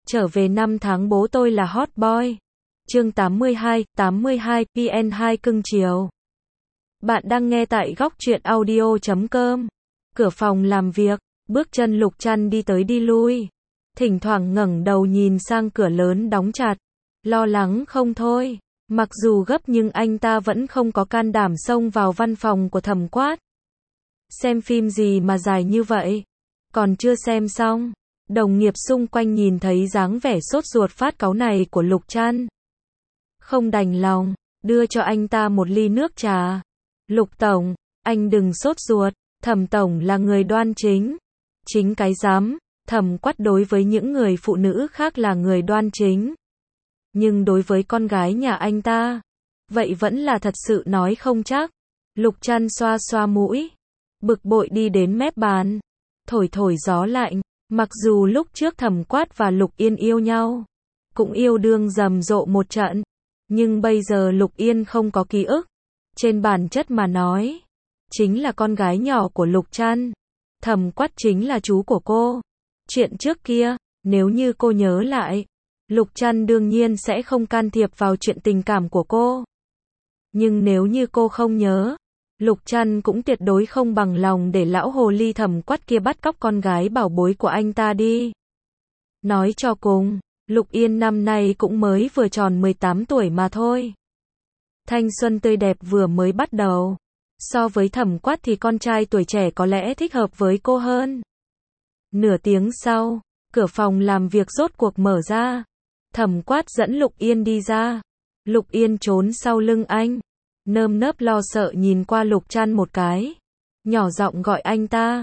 Trở về năm tháng bố tôi là hot boy. Chương 82, PN2 cưng chiều. Bạn đang nghe tại góc truyện audio.com. Cửa phòng làm việc, bước chân Lục Trăn đi tới đi lui. Thỉnh thoảng ngẩng đầu nhìn sang cửa lớn đóng chặt. Lo lắng không thôi. Mặc dù gấp nhưng anh ta vẫn không có can đảm xông vào văn phòng của Thẩm Quát. Xem phim gì mà dài như vậy? Còn chưa xem xong. Đồng nghiệp xung quanh nhìn thấy dáng vẻ sốt ruột phát cáu này của Lục Trăn. Không đành lòng, đưa cho anh ta một ly nước trà. Lục Tổng, anh đừng sốt ruột, Thẩm Tổng là người đoan chính. Chính cái dám, Thẩm Quát đối với những người phụ nữ khác là người đoan chính. Nhưng đối với con gái nhà anh ta, vậy vẫn là thật sự nói không chắc. Lục Trăn xoa xoa mũi, bực bội đi đến mép bàn, thổi gió lạnh. Mặc dù lúc trước Thẩm Quát và Lục Yên yêu nhau, cũng yêu đương rầm rộ một trận, nhưng bây giờ Lục Yên không có ký ức. Trên bản chất mà nói, chính là con gái nhỏ của Lục Trăn. Thẩm Quát chính là chú của cô. Chuyện trước kia, nếu như cô nhớ lại, Lục Trăn đương nhiên sẽ không can thiệp vào chuyện tình cảm của cô. Nhưng nếu như cô không nhớ, Lục Trăn cũng tuyệt đối không bằng lòng để lão hồ ly Thẩm Quát kia bắt cóc con gái bảo bối của anh ta đi. Nói cho cùng, Lục Yên năm nay cũng mới vừa tròn 18 tuổi mà thôi. Thanh xuân tươi đẹp vừa mới bắt đầu. So với Thẩm Quát thì con trai tuổi trẻ có lẽ thích hợp với cô hơn. Nửa tiếng sau, cửa phòng làm việc rốt cuộc mở ra. Thẩm Quát dẫn Lục Yên đi ra. Lục Yên trốn sau lưng anh, nơm nớp lo sợ nhìn qua Lục Trăn một cái, nhỏ giọng gọi anh ta.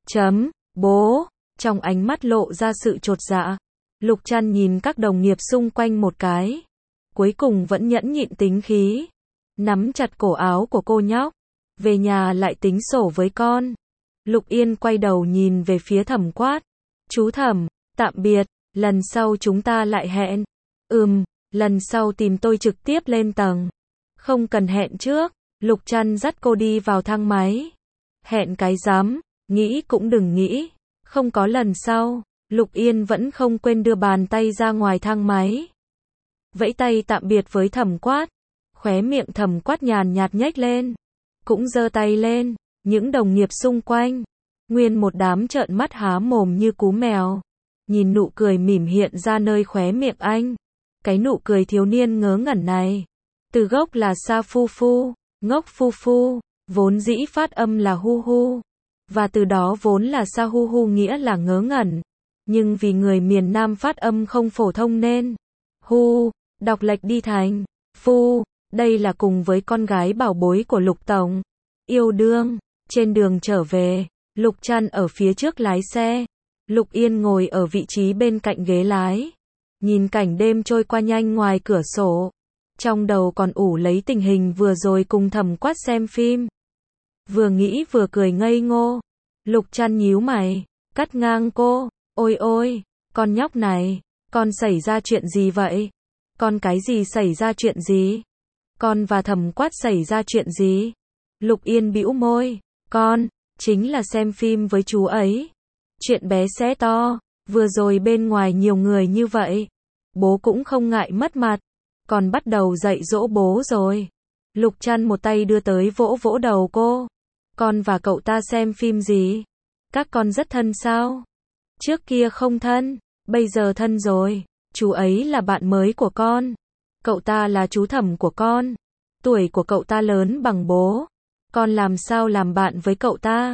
Bố, trong ánh mắt lộ ra sự chột dạ. Lục Trăn nhìn các đồng nghiệp xung quanh một cái, cuối cùng vẫn nhẫn nhịn tính khí, nắm chặt cổ áo của cô nhóc. Về nhà lại tính sổ với con. Lục Yên quay đầu nhìn về phía Thẩm Quát. Chú Thẩm, tạm biệt, lần sau chúng ta lại hẹn. Lần sau tìm tôi trực tiếp lên tầng. Không cần hẹn trước. Lục Trăn dắt cô đi vào thang máy. Hẹn cái dám, nghĩ cũng đừng nghĩ. Không có lần sau. Lục Yên vẫn không quên đưa bàn tay ra ngoài thang máy, vẫy tay tạm biệt với Thẩm Quát. Khóe miệng Thẩm Quát nhàn nhạt nhếch lên, cũng giơ tay lên. Những đồng nghiệp xung quanh, nguyên một đám trợn mắt há mồm như cú mèo, nhìn nụ cười mỉm hiện ra nơi khóe miệng anh. Cái nụ cười thiếu niên ngớ ngẩn này, từ gốc là sa phu phu, ngốc phu phu, vốn dĩ phát âm là hu hu, và từ đó vốn là sa hu hu nghĩa là ngớ ngẩn. Nhưng vì người miền Nam phát âm không phổ thông nên hu, đọc lệch đi thành phu. Đây là cùng với con gái bảo bối của Lục Tổng. Yêu đương. Trên đường trở về, Lục Trăn ở phía trước lái xe. Lục Yên ngồi ở vị trí bên cạnh ghế lái, nhìn cảnh đêm trôi qua nhanh ngoài cửa sổ. Trong đầu còn ủ lấy tình hình vừa rồi cùng Thẩm Quát xem phim. Vừa nghĩ vừa cười ngây ngô. Lục Trăn nhíu mày, cắt ngang cô. Ôi, con nhóc này, con xảy ra chuyện gì vậy? Con cái gì xảy ra chuyện gì? Con và Thẩm Quát xảy ra chuyện gì? Lục Yên bĩu môi, con, chính là xem phim với chú ấy. Chuyện bé xé to, vừa rồi bên ngoài nhiều người như vậy. Bố cũng không ngại mất mặt, còn bắt đầu dạy dỗ bố rồi. Lục Trăn một tay đưa tới vỗ vỗ đầu cô. Con và cậu ta xem phim gì? Các con rất thân sao? Trước kia không thân, bây giờ thân rồi. Chú ấy là bạn mới của con. Cậu ta là chú Thẩm của con. Tuổi của cậu ta lớn bằng bố. Con làm sao làm bạn với cậu ta?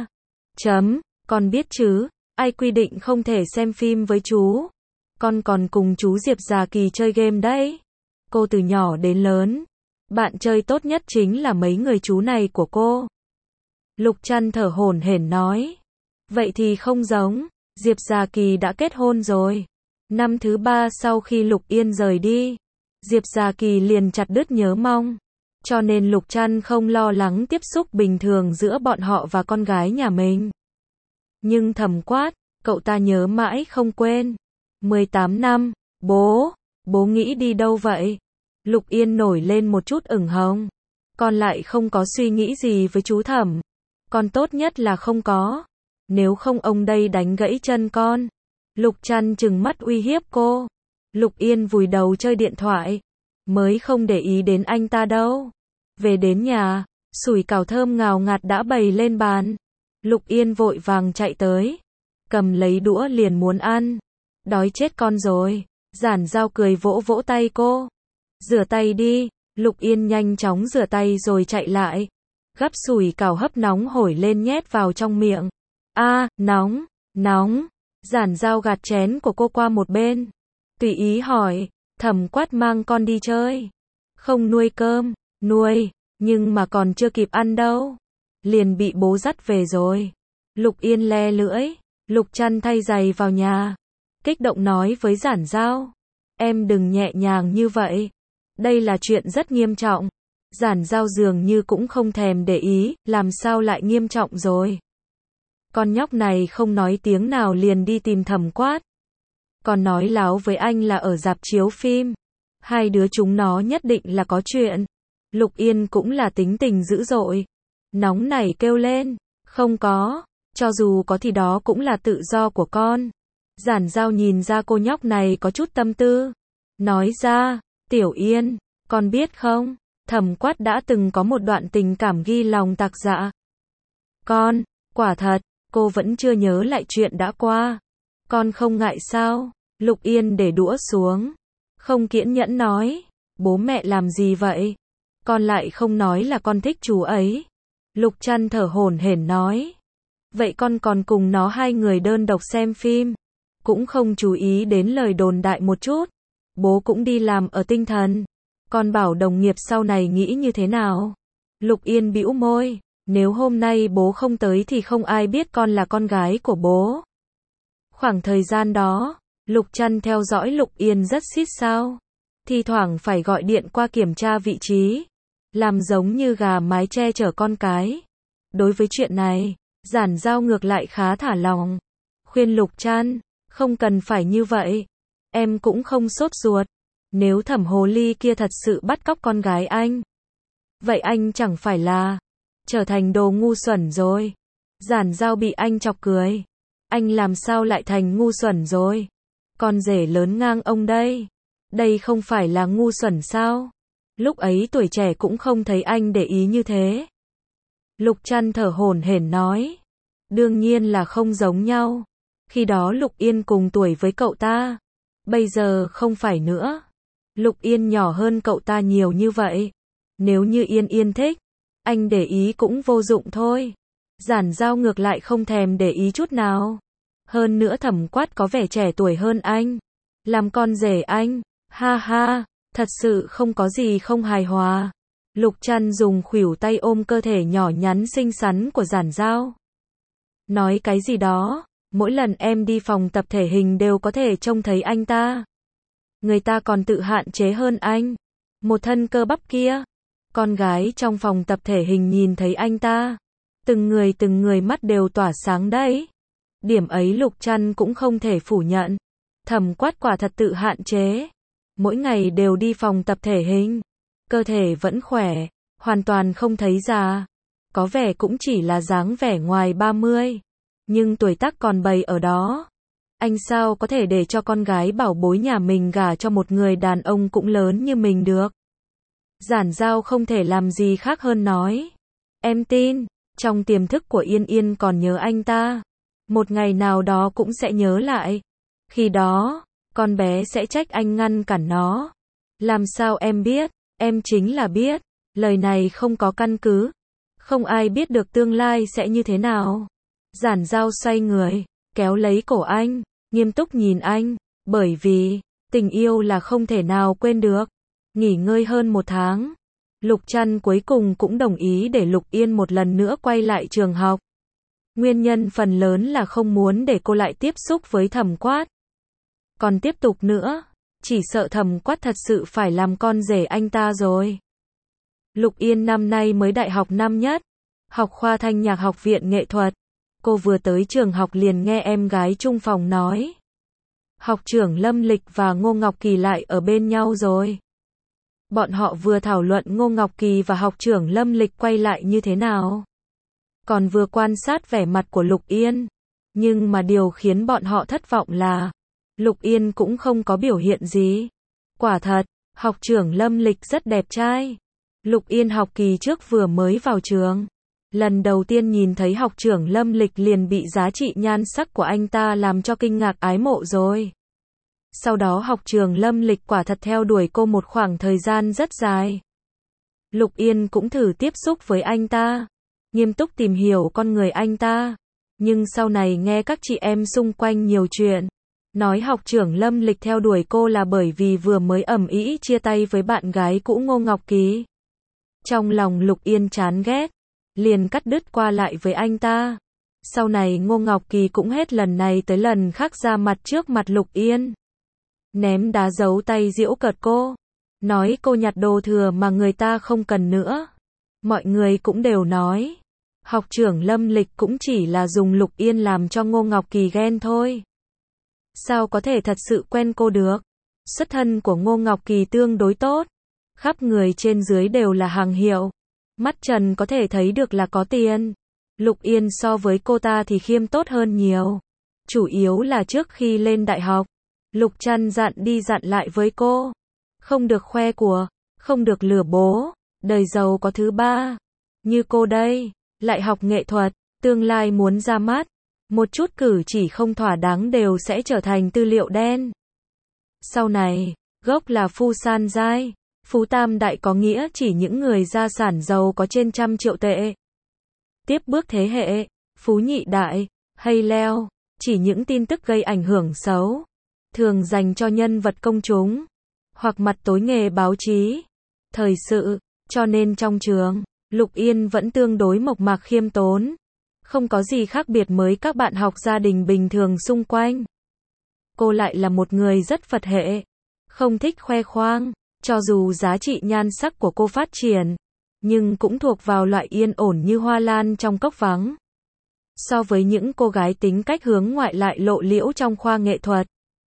Con biết chứ, ai quy định không thể xem phim với chú. Con còn cùng chú Diệp Già Kỳ chơi game đấy. Cô từ nhỏ đến lớn, bạn chơi tốt nhất chính là mấy người chú này của cô. Lục Trăn thở hổn hển nói. Vậy thì không giống, Diệp Già Kỳ đã kết hôn rồi. Năm thứ 3 sau khi Lục Yên rời đi, Diệp Già Kỳ liền chặt đứt nhớ mong. Cho nên Lục Trăn không lo lắng tiếp xúc bình thường giữa bọn họ và con gái nhà mình. Nhưng Thẩm Quát, cậu ta nhớ mãi không quên. 18 năm, bố nghĩ đi đâu vậy? Lục Yên nổi lên một chút ửng hồng. Con lại không có suy nghĩ gì với chú Thẩm. Con tốt nhất là không có. Nếu không ông đây đánh gãy chân con. Lục Trăn trừng mắt uy hiếp cô. Lục Yên vùi đầu chơi điện thoại, mới không để ý đến anh ta đâu. Về đến nhà, sủi cảo thơm ngào ngạt đã bày lên bàn. Lục Yên vội vàng chạy tới, cầm lấy đũa liền muốn ăn. Đói chết con rồi. Giản Giao cười vỗ vỗ tay cô. Rửa tay đi. Lục Yên nhanh chóng rửa tay rồi chạy lại. Gắp sủi cảo hấp nóng hổi lên nhét vào trong miệng. Nóng, nóng. Giản Giao gạt chén của cô qua một bên. Tùy ý hỏi, Thẩm Quát mang con đi chơi. Không nuôi cơm, nuôi, nhưng mà còn chưa kịp ăn đâu. Liền bị bố dắt về rồi. Lục Yên le lưỡi, Lục Trăn thay giày vào nhà. Kích động nói với Giản Giao. Em đừng nhẹ nhàng như vậy. Đây là chuyện rất nghiêm trọng. Giản Giao dường như cũng không thèm để ý, làm sao lại nghiêm trọng rồi. Con nhóc này không nói tiếng nào liền đi tìm Thẩm Quát. Còn nói láo với anh là ở rạp chiếu phim. Hai đứa chúng nó nhất định là có chuyện. Lục Yên cũng là tính tình dữ dội. Nóng nảy kêu lên. Không có. Cho dù có thì đó cũng là tự do của con. Giản Giao nhìn ra cô nhóc này có chút tâm tư. Nói ra, Tiểu Yên, con biết không, Thẩm Quát đã từng có một đoạn tình cảm ghi lòng tạc dạ. Con, quả thật, cô vẫn chưa nhớ lại chuyện đã qua. Con không ngại sao? Lục Yên để đũa xuống. Không kiên nhẫn nói. Bố mẹ làm gì vậy? Con lại không nói là con thích chú ấy. Lục Trăn thở hổn hển nói. Vậy con còn cùng nó hai người đơn độc xem phim. Cũng không chú ý đến lời đồn đại một chút. Bố cũng đi làm ở tinh thần. Con bảo đồng nghiệp sau này nghĩ như thế nào? Lục Yên bĩu môi. Nếu hôm nay bố không tới thì không ai biết con là con gái của bố. Khoảng thời gian đó, Lục Trăn theo dõi Lục Yên rất xít sao. Thi thoảng phải gọi điện qua kiểm tra vị trí. Làm giống như gà mái che chở con cái. Đối với chuyện này, Giản Giao ngược lại khá thả lòng. Khuyên Lục Trăn, không cần phải như vậy. Em cũng không sốt ruột. Nếu Thẩm hồ ly kia thật sự bắt cóc con gái anh, vậy anh chẳng phải là trở thành đồ ngu xuẩn rồi. Giản Giao bị anh chọc cười. Anh làm sao lại thành ngu xuẩn rồi? Con rể lớn ngang ông đây. Đây không phải là ngu xuẩn sao? Lúc ấy tuổi trẻ cũng không thấy anh để ý như thế. Lục Trăn thở hổn hển nói. Đương nhiên là không giống nhau. Khi đó Lục Yên cùng tuổi với cậu ta. Bây giờ không phải nữa. Lục Yên nhỏ hơn cậu ta nhiều như vậy. Nếu như Yên thích, anh để ý cũng vô dụng thôi. Giản Giao ngược lại không thèm để ý chút nào. Hơn nữa Thẩm Quát có vẻ trẻ tuổi hơn anh. Làm con rể anh, ha ha, thật sự không có gì không hài hòa. Lục Trăn dùng khuỷu tay ôm cơ thể nhỏ nhắn xinh xắn của Giản Giao. Nói cái gì đó, mỗi lần em đi phòng tập thể hình đều có thể trông thấy anh ta. Người ta còn tự hạn chế hơn anh. Một thân cơ bắp kia. Con gái trong phòng tập thể hình nhìn thấy anh ta. Từng người mắt đều tỏa sáng đấy. Điểm ấy Lục Trăn cũng không thể phủ nhận. Thẩm Quát quả thật tự hạn chế. Mỗi ngày đều đi phòng tập thể hình. Cơ thể vẫn khỏe. Hoàn toàn không thấy già. Có vẻ cũng chỉ là dáng vẻ ngoài 30. Nhưng tuổi tác còn bày ở đó. Anh sao có thể để cho con gái bảo bối nhà mình gả cho một người đàn ông cũng lớn như mình được. Giản Giao không thể làm gì khác hơn nói. Em tin, trong tiềm thức của Yên còn nhớ anh ta. Một ngày nào đó cũng sẽ nhớ lại. Khi đó, con bé sẽ trách anh ngăn cản nó. Làm sao em biết? Em chính là biết. Lời này không có căn cứ. Không ai biết được tương lai sẽ như thế nào. Giản Giao xoay người, kéo lấy cổ anh, nghiêm túc nhìn anh. Bởi vì, tình yêu là không thể nào quên được. Nghỉ ngơi hơn 1 tháng. Lục Trăn cuối cùng cũng đồng ý để Lục Yên một lần nữa quay lại trường học. Nguyên nhân phần lớn là không muốn để cô lại tiếp xúc với Thẩm Quát. Còn tiếp tục nữa, chỉ sợ Thẩm Quát thật sự phải làm con rể anh ta rồi. Lục Yên năm nay mới đại học năm nhất, học khoa Thanh nhạc học viện nghệ thuật. Cô vừa tới trường học liền nghe em gái chung phòng nói. Học trưởng Lâm Lịch và Ngô Ngọc Kỳ lại ở bên nhau rồi. Bọn họ vừa thảo luận Ngô Ngọc Kỳ và học trưởng Lâm Lịch quay lại như thế nào. Còn vừa quan sát vẻ mặt của Lục Yên. Nhưng mà điều khiến bọn họ thất vọng là Lục Yên cũng không có biểu hiện gì. Quả thật, học trưởng Lâm Lịch rất đẹp trai. Lục Yên học kỳ trước vừa mới vào trường. Lần đầu tiên nhìn thấy học trưởng Lâm Lịch liền bị giá trị nhan sắc của anh ta làm cho kinh ngạc ái mộ rồi. Sau đó học trưởng Lâm Lịch quả thật theo đuổi cô một khoảng thời gian rất dài. Lục Yên cũng thử tiếp xúc với anh ta, nghiêm túc tìm hiểu con người anh ta. Nhưng sau này nghe các chị em xung quanh nhiều chuyện, nói học trưởng Lâm Lịch theo đuổi cô là bởi vì vừa mới ầm ĩ chia tay với bạn gái cũ Ngô Ngọc Kỳ. Trong lòng Lục Yên chán ghét, liền cắt đứt qua lại với anh ta. Sau này Ngô Ngọc Kỳ cũng hết lần này tới lần khác ra mặt trước mặt Lục Yên, ném đá giấu tay giễu cợt cô, nói cô nhặt đồ thừa mà người ta không cần nữa. Mọi người cũng đều nói, học trưởng Lâm Lịch cũng chỉ là dùng Lục Yên làm cho Ngô Ngọc Kỳ ghen thôi. Sao có thể thật sự quen cô được? Xuất thân của Ngô Ngọc Kỳ tương đối tốt, khắp người trên dưới đều là hàng hiệu, mắt trần có thể thấy được là có tiền. Lục Yên so với cô ta thì khiêm tốt hơn nhiều. Chủ yếu là trước khi lên đại học, Lục Trăn dặn đi dặn lại với cô, không được khoe của, không được lừa bố, đời giàu có thứ ba. Như cô đây, lại học nghệ thuật, tương lai muốn ra mắt, một chút cử chỉ không thỏa đáng đều sẽ trở thành tư liệu đen. Sau này, gốc là Phu San Giai, Phú Tam Đại có nghĩa chỉ những người gia sản giàu có trên 100 triệu tệ. Tiếp bước thế hệ, Phú Nhị Đại, hay leo, chỉ những tin tức gây ảnh hưởng xấu, thường dành cho nhân vật công chúng, hoặc mặt tối nghề báo chí, thời sự. Cho nên trong trường, Lục Yên vẫn tương đối mộc mạc khiêm tốn, không có gì khác biệt với các bạn học gia đình bình thường xung quanh. Cô lại là một người rất Phật hệ, không thích khoe khoang, cho dù giá trị nhan sắc của cô phát triển, nhưng cũng thuộc vào loại yên ổn như hoa lan trong cốc vắng. So với những cô gái tính cách hướng ngoại lại lộ liễu trong khoa nghệ thuật,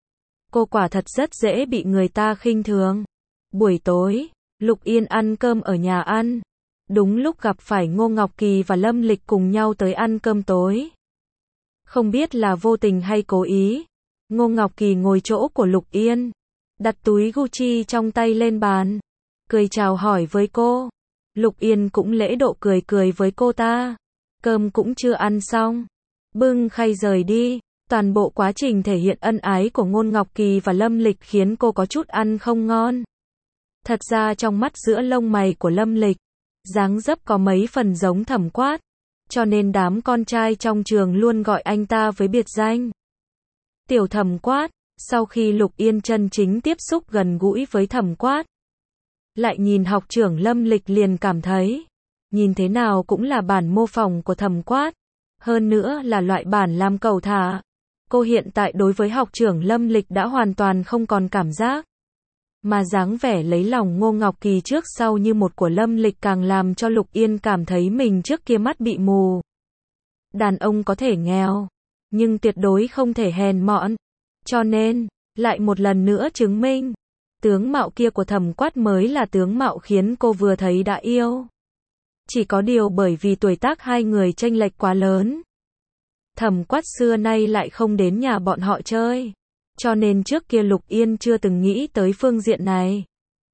cô quả thật rất dễ bị người ta khinh thường. Buổi tối, Lục Yên ăn cơm ở nhà ăn. Đúng lúc gặp phải Ngô Ngọc Kỳ và Lâm Lịch cùng nhau tới ăn cơm tối. Không biết là vô tình hay cố ý, Ngô Ngọc Kỳ ngồi chỗ của Lục Yên, đặt túi Gucci trong tay lên bàn, cười chào hỏi với cô. Lục Yên cũng lễ độ cười cười với cô ta. Cơm cũng chưa ăn xong, bưng khay rời đi. Toàn bộ quá trình thể hiện ân ái của Ngô Ngọc Kỳ và Lâm Lịch khiến cô có chút ăn không ngon. Thật ra trong mắt giữa lông mày của Lâm Lịch, dáng dấp có mấy phần giống Thẩm Quát, cho nên đám con trai trong trường luôn gọi anh ta với biệt danh Tiểu Thẩm Quát. Sau khi Lục Yên chân chính tiếp xúc gần gũi với Thẩm Quát, lại nhìn học trưởng Lâm Lịch liền cảm thấy, nhìn thế nào cũng là bản mô phỏng của Thẩm Quát, hơn nữa là loại bản làm cẩu thả. Cô hiện tại đối với học trưởng Lâm Lịch đã hoàn toàn không còn cảm giác, mà dáng vẻ lấy lòng Ngô Ngọc Kỳ trước sau như một của Lâm Lịch càng làm cho Lục Yên cảm thấy mình trước kia mắt bị mù. Đàn ông có thể nghèo, nhưng tuyệt đối không thể hèn mọn. Cho nên, lại một lần nữa chứng minh, tướng mạo kia của Thẩm Quát mới là tướng mạo khiến cô vừa thấy đã yêu. Chỉ có điều bởi vì tuổi tác hai người chênh lệch quá lớn, Thẩm Quát xưa nay lại không đến nhà bọn họ chơi, cho nên trước kia Lục Yên chưa từng nghĩ tới phương diện này.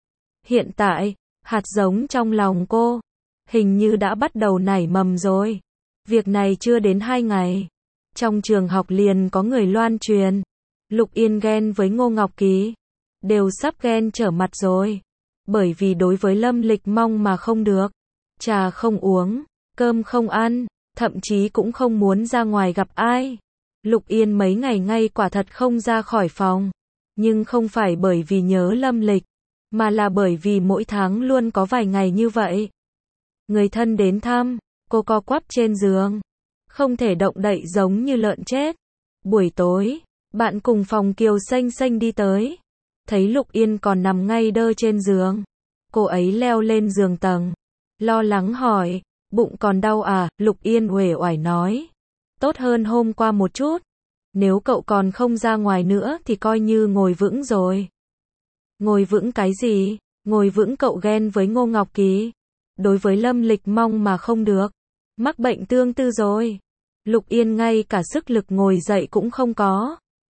Hiện tại, hạt giống trong lòng cô, hình như đã bắt đầu nảy mầm rồi. Việc này chưa đến 2 ngày, trong trường học liền có người loan truyền, Lục Yên ghen với Ngô Ngọc Kỳ, đều sắp ghen trở mặt rồi. Bởi vì đối với Lâm Lịch mong mà không được, trà không uống, cơm không ăn, thậm chí cũng không muốn ra ngoài gặp ai. Lục Yên mấy ngày ngay quả thật không ra khỏi phòng, nhưng không phải bởi vì nhớ Lâm Lịch, mà là bởi vì mỗi tháng luôn có vài ngày như vậy. Người thân đến thăm, cô co quắp trên giường, không thể động đậy giống như lợn chết. Buổi tối, bạn cùng phòng Kiều Xanh Xanh đi tới, thấy Lục Yên còn nằm ngay đơ trên giường. Cô ấy leo lên giường tầng, lo lắng hỏi, bụng còn đau à? Lục Yên uể oải nói, tốt hơn hôm qua một chút. Nếu cậu còn không ra ngoài nữa thì coi như ngồi vững rồi. Ngồi vững cái gì? Ngồi vững cậu ghen với Ngô Ngọc Kỳ, đối với Lâm Lịch mong mà không được, mắc bệnh tương tư rồi. Lục Yên ngay cả sức lực ngồi dậy cũng không có,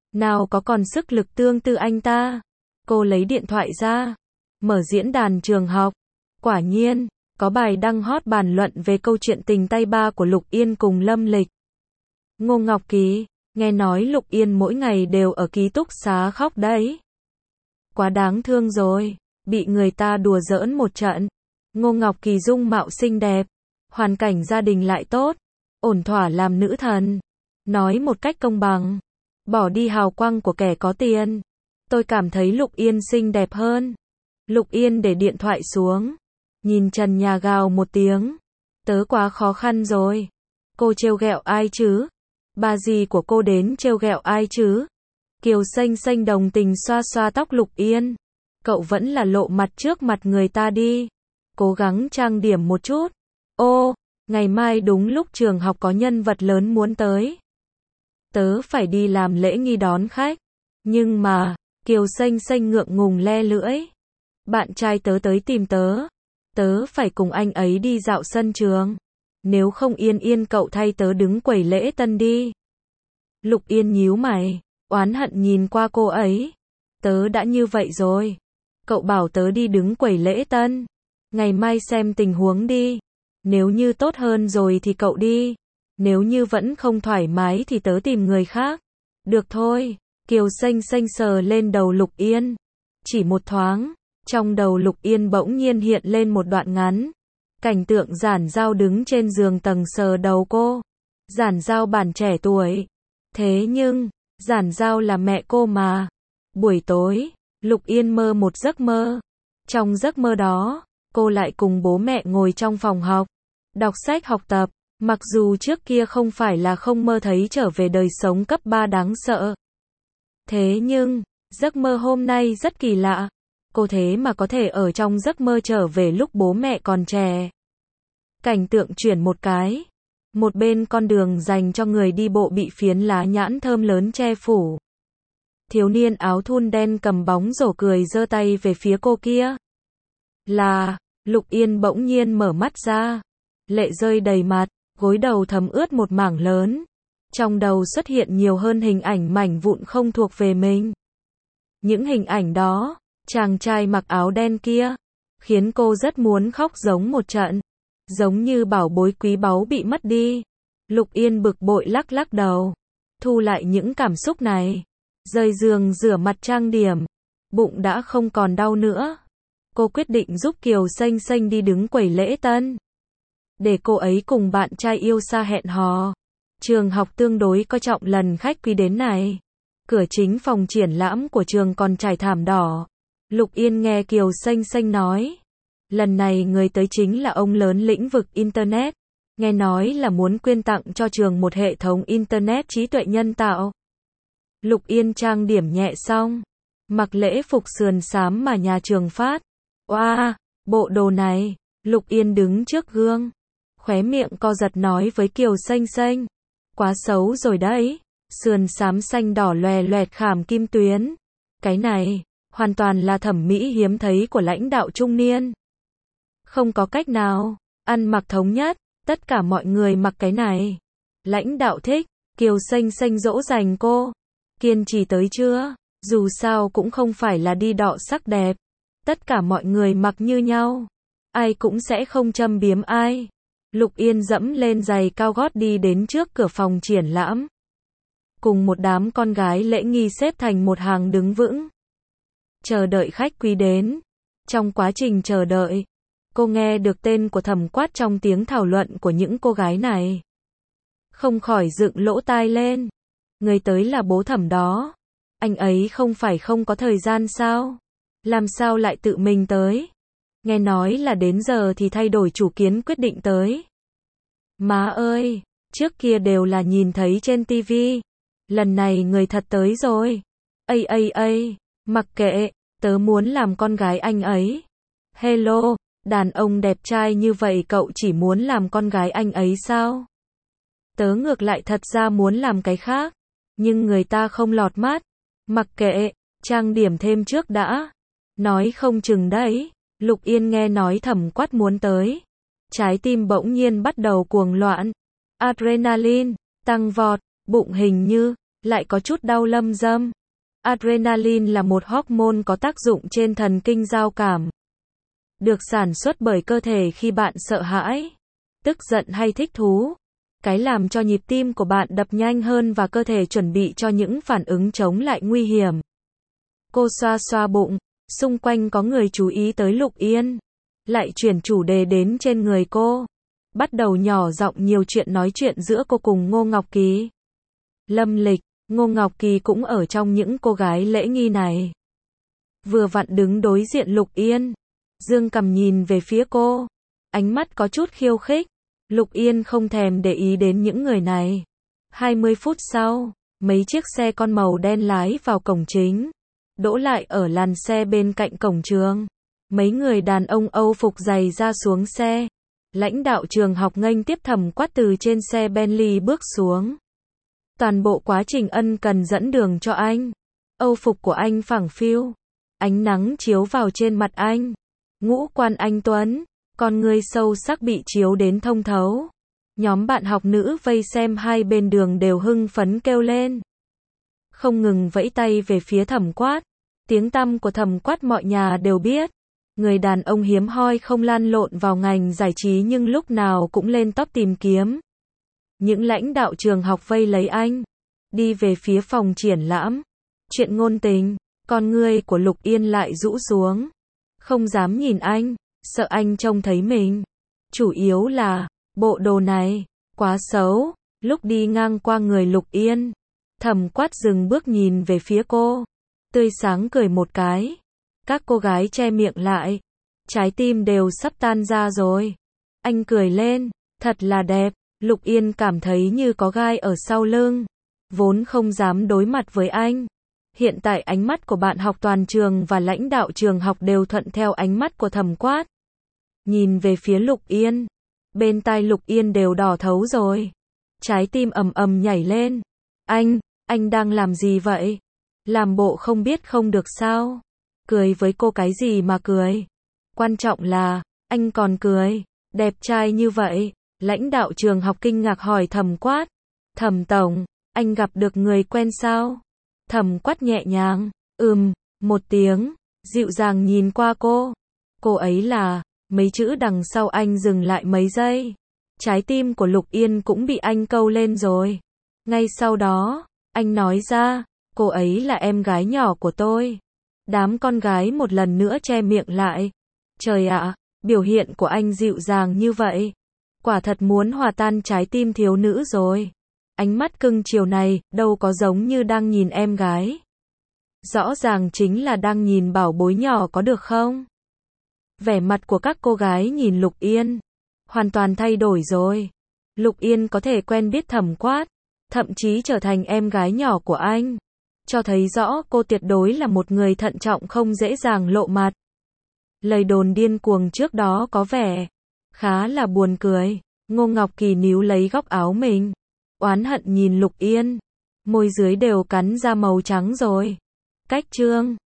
Nào có còn sức lực tương tự anh ta. Cô lấy điện thoại ra, mở diễn đàn trường học. Quả nhiên, có bài đăng hot bàn luận về câu chuyện tình tay ba của Lục Yên cùng Lâm Lịch. Ngô Ngọc Kỳ, nghe nói Lục Yên mỗi ngày đều ở ký túc xá khóc đấy. Quá đáng thương rồi, bị người ta đùa giỡn một trận. Ngô Ngọc Kỳ dung mạo xinh đẹp, hoàn cảnh gia đình lại tốt, ổn thỏa làm nữ thần. Nói một cách công bằng, bỏ đi hào quang của kẻ có tiền. Tôi cảm thấy Lục Yên xinh đẹp hơn. Lục Yên để điện thoại xuống, nhìn trần nhà gào một tiếng. Tớ quá khó khăn rồi. Cô trêu ghẹo ai chứ? Bà dì của cô đến trêu ghẹo ai chứ? Kiều Xanh Xanh đồng tình xoa xoa tóc Lục Yên. Cậu vẫn là lộ mặt trước mặt người ta đi. Cố gắng trang điểm một chút. Ô, ngày mai đúng lúc trường học có nhân vật lớn muốn tới. Tớ phải đi làm lễ nghi đón khách. Nhưng mà, Kiều Xanh Xanh ngượng ngùng le lưỡi. Bạn trai tớ tới tìm tớ. Tớ phải cùng anh ấy đi dạo sân trường. Nếu không Yên Yên cậu thay tớ đứng quầy lễ tân đi. Lục Yên nhíu mày, oán hận nhìn qua cô ấy. Tớ đã như vậy rồi. Cậu bảo tớ đi đứng quầy lễ tân. Ngày mai xem tình huống đi. Nếu như tốt hơn rồi thì cậu đi. Nếu như vẫn không thoải mái thì tớ tìm người khác. Được thôi. Kiều Xanh Xanh sờ lên đầu Lục Yên. Chỉ một thoáng, trong đầu Lục Yên bỗng nhiên hiện lên một đoạn ngắn. Cảnh tượng Giản Giao đứng trên giường tầng sờ đầu cô. Giản Giao bản trẻ tuổi. Thế nhưng, Giản Giao là mẹ cô mà. Buổi tối, Lục Yên mơ một giấc mơ. Trong giấc mơ đó, cô lại cùng bố mẹ ngồi trong phòng học, đọc sách học tập. Mặc dù trước kia không phải là không mơ thấy trở về đời sống cấp 3 đáng sợ. Thế nhưng, giấc mơ hôm nay rất kỳ lạ. Cô thế mà có thể ở trong giấc mơ trở về lúc bố mẹ còn trẻ. Cảnh tượng chuyển một cái. Một bên con đường dành cho người đi bộ bị phiến lá nhãn thơm lớn che phủ. Thiếu niên áo thun đen cầm bóng rổ cười giơ tay về phía cô kia. Là, Lục Yên bỗng nhiên mở mắt ra. Lệ rơi đầy mặt, gối đầu thấm ướt một mảng lớn. Trong đầu xuất hiện nhiều hơn hình ảnh mảnh vụn không thuộc về mình. Những hình ảnh đó, chàng trai mặc áo đen kia, khiến cô rất muốn khóc giống một trận. Giống như bảo bối quý báu bị mất đi. Lục Yên bực bội lắc lắc đầu. Thu lại những cảm xúc này. Rời giường rửa mặt trang điểm. Bụng đã không còn đau nữa. Cô quyết định giúp Kiều Xanh Xanh đi đứng quầy lễ tân. Để cô ấy cùng bạn trai yêu xa hẹn hò. Trường học tương đối coi trọng lần khách quý đến này. Cửa chính phòng triển lãm của trường còn trải thảm đỏ. Lục Yên nghe Kiều Xanh Xanh nói. Lần này người tới chính là ông lớn lĩnh vực Internet. Nghe nói là muốn quyên tặng cho trường một hệ thống Internet trí tuệ nhân tạo. Lục Yên trang điểm nhẹ xong. Mặc lễ phục sườn xám mà nhà trường phát. Oa, bộ đồ này. Lục Yên đứng trước gương. Khóe miệng co giật nói với Kiều Xanh Xanh. Quá xấu rồi đấy. Sườn xám xanh đỏ loè loẹt khảm kim tuyến. Cái này, hoàn toàn là thẩm mỹ hiếm thấy của lãnh đạo trung niên. Không có cách nào, ăn mặc thống nhất, tất cả mọi người mặc cái này. Lãnh đạo thích, Kiều Xanh Xanh dỗ dành cô. Kiên trì tới chưa? Dù sao cũng không phải là đi đọ sắc đẹp. Tất cả mọi người mặc như nhau. Ai cũng sẽ không châm biếm ai. Lục Yên dẫm lên giày cao gót đi đến trước cửa phòng triển lãm. Cùng một đám con gái lễ nghi xếp thành một hàng đứng vững. Chờ đợi khách quý đến. Trong quá trình chờ đợi, cô nghe được tên của Thẩm quát trong tiếng thảo luận của những cô gái này. Không khỏi dựng lỗ tai lên. Người tới là bố Thẩm đó. Anh ấy không phải không có thời gian sao? Làm sao lại tự mình tới? Nghe nói là đến giờ thì thay đổi chủ kiến quyết định tới. Má ơi, trước kia đều là nhìn thấy trên tivi. Lần này người thật tới rồi. Mặc kệ, tớ muốn làm con gái anh ấy. Hello, đàn ông đẹp trai như vậy cậu chỉ muốn làm con gái anh ấy sao? Tớ ngược lại thật ra muốn làm cái khác. Nhưng người ta không lọt mắt. Mặc kệ, trang điểm thêm trước đã. Nói không chừng đấy. Lục Yên nghe nói Thẩm quát muốn tới. Trái tim bỗng nhiên bắt đầu cuồng loạn. Adrenaline tăng vọt, bụng hình như lại có chút đau lâm dâm. Adrenaline là một hormone có tác dụng trên thần kinh giao cảm. Được sản xuất bởi cơ thể khi bạn sợ hãi, tức giận hay thích thú. Cái làm cho nhịp tim của bạn đập nhanh hơn và cơ thể chuẩn bị cho những phản ứng chống lại nguy hiểm. Cô xoa xoa bụng, xung quanh có người chú ý tới Lục Yên. Lại chuyển chủ đề đến trên người cô. Bắt đầu nhỏ giọng nhiều chuyện nói chuyện giữa cô cùng Ngô Ngọc Kỳ. Lâm Lịch, Ngô Ngọc Kỳ cũng ở trong những cô gái lễ nghi này. Vừa vặn đứng đối diện Lục Yên. Dương cầm nhìn về phía cô. Ánh mắt có chút khiêu khích. Lục Yên không thèm để ý đến những người này. 20 phút sau, mấy chiếc xe con màu đen lái vào cổng chính. Đỗ lại ở làn xe bên cạnh cổng trường. Mấy người đàn ông Âu phục giày ra xuống xe. Lãnh đạo trường học nghênh tiếp Thẩm Quát từ trên xe Bentley bước xuống. Toàn bộ quá trình ân cần dẫn đường cho anh. Âu phục của anh phẳng phiu. Ánh nắng chiếu vào trên mặt anh. Ngũ quan anh tuấn. Con người sâu sắc bị chiếu đến thông thấu. Nhóm bạn học nữ vây xem hai bên đường đều hưng phấn kêu lên. Không ngừng vẫy tay về phía Thẩm Quát. Tiếng tăm của Thẩm Quát mọi nhà đều biết. Người đàn ông hiếm hoi không lăn lộn vào ngành giải trí nhưng lúc nào cũng lên top tìm kiếm. Những lãnh đạo trường học vây lấy anh. Đi về phía phòng triển lãm. Chuyện ngôn tình. Con ngươi của Lục Yên lại rũ xuống. Không dám nhìn anh. Sợ anh trông thấy mình. Chủ yếu là, bộ đồ này, quá xấu. Lúc đi ngang qua người Lục Yên. Thẩm Quát dừng bước nhìn về phía cô. Tươi sáng cười một cái. Các cô gái che miệng lại. Trái tim đều sắp tan ra rồi. Anh cười lên. Thật là đẹp. Lục Yên cảm thấy như có gai ở sau lưng. Vốn không dám đối mặt với anh. Hiện tại ánh mắt của bạn học toàn trường và lãnh đạo trường học đều thuận theo ánh mắt của Thẩm Quát. Nhìn về phía Lục Yên. Bên tai Lục Yên đều đỏ thấu rồi. Trái tim ầm ầm nhảy lên. Anh đang làm gì vậy? Làm bộ không biết không được sao? Cười với cô cái gì mà cười? Quan trọng là, anh còn cười. Đẹp trai như vậy. Lãnh đạo trường học kinh ngạc hỏi Thẩm Quát. Thẩm tổng, anh gặp được người quen sao? Thẩm Quát nhẹ nhàng. Một tiếng. Dịu dàng nhìn qua cô. Cô ấy là... Mấy chữ đằng sau anh dừng lại mấy giây. Trái tim của Lục Yên cũng bị anh câu lên rồi. Ngay sau đó, anh nói ra, cô ấy là em gái nhỏ của tôi. Đám con gái một lần nữa che miệng lại. Trời ạ, biểu hiện của anh dịu dàng như vậy. Quả thật muốn hòa tan trái tim thiếu nữ rồi. Ánh mắt cưng chiều này, đâu có giống như đang nhìn em gái. Rõ ràng chính là đang nhìn bảo bối nhỏ có được không? Vẻ mặt của các cô gái nhìn Lục Yên. Hoàn toàn thay đổi rồi. Lục Yên có thể quen biết Thẩm Quát. Thậm chí trở thành em gái nhỏ của anh. Cho thấy rõ cô tuyệt đối là một người thận trọng không dễ dàng lộ mặt. Lời đồn điên cuồng trước đó có vẻ khá là buồn cười. Ngô Ngọc Kỳ níu lấy góc áo mình. Oán hận nhìn Lục Yên. Môi dưới đều cắn ra màu trắng rồi. Cách chương